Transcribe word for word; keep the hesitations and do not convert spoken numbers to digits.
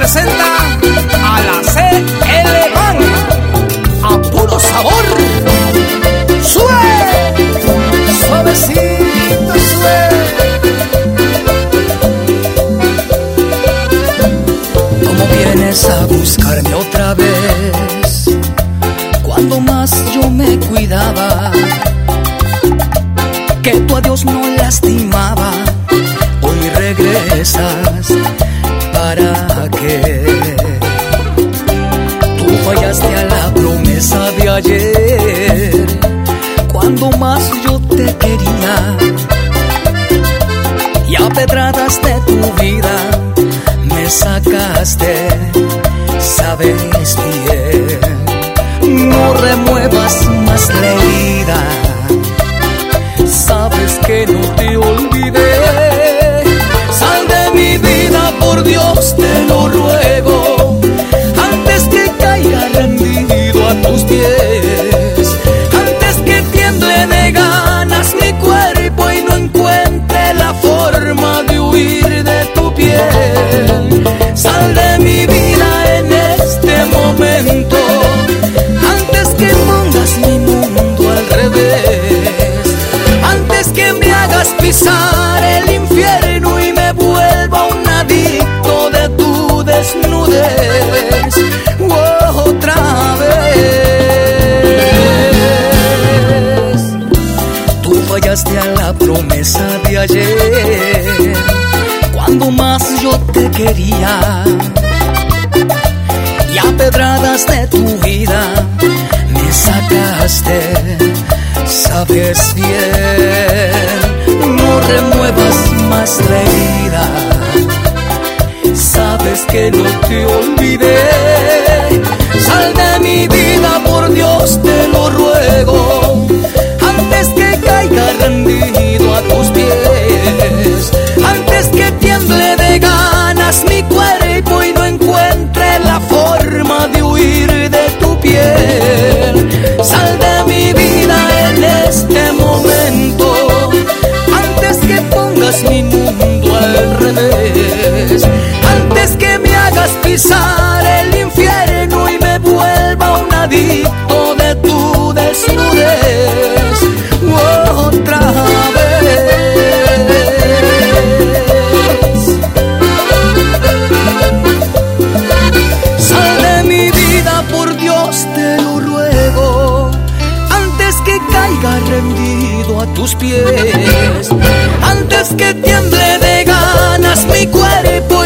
presenta a la C L Band, a puro sabor. Sube, suavecito, sube. ¿Cómo vienes a buscarme otra vez? Cuando más yo me cuidaba, que tu adiós no lastimaba. Hoy regresas, ¿para qué? Tú fallaste a la promesa de ayer, cuando más yo te quería, y a pedradas de tu vida me sacaste, sabes bien. No remuevas más la herida, sabes que no te olvidé. Sal de mi vida, por Dios te lo ruego, antes que caiga rendido a tus pies, antes que tiemble de ganas mi cuerpo y no encuentre la forma de huir de tu piel. Sal de mi vida en este momento, antes que pongas mi mundo al revés, antes que me hagas pisar el infierno y me vuelva un adicto de tu desnudez. Oh, otra vez. Tú fallaste a la promesa de ayer, cuando más yo te quería, y a pedradas de tu vida me sacaste, sabes bien. No remuevas más la herida, sabes que no te olvidé. Sal de mi vida, por Dios te lo ruego, antes que caiga rendido a tus pies, antes que tiemble de ganas mi cuerpo y no encuentre la forma de huir de tu piel. Sal de mi vida en este momento, antes que pongas mi mundo al revés, antes que me hagas pisar el infierno y me vuelva un adicto de tu desnudez. Oh, otra vez. Sal de mi vida, por Dios te lo ruego, antes que caiga rendido a tus pies, antes que tiemble de ganas mi cuerpo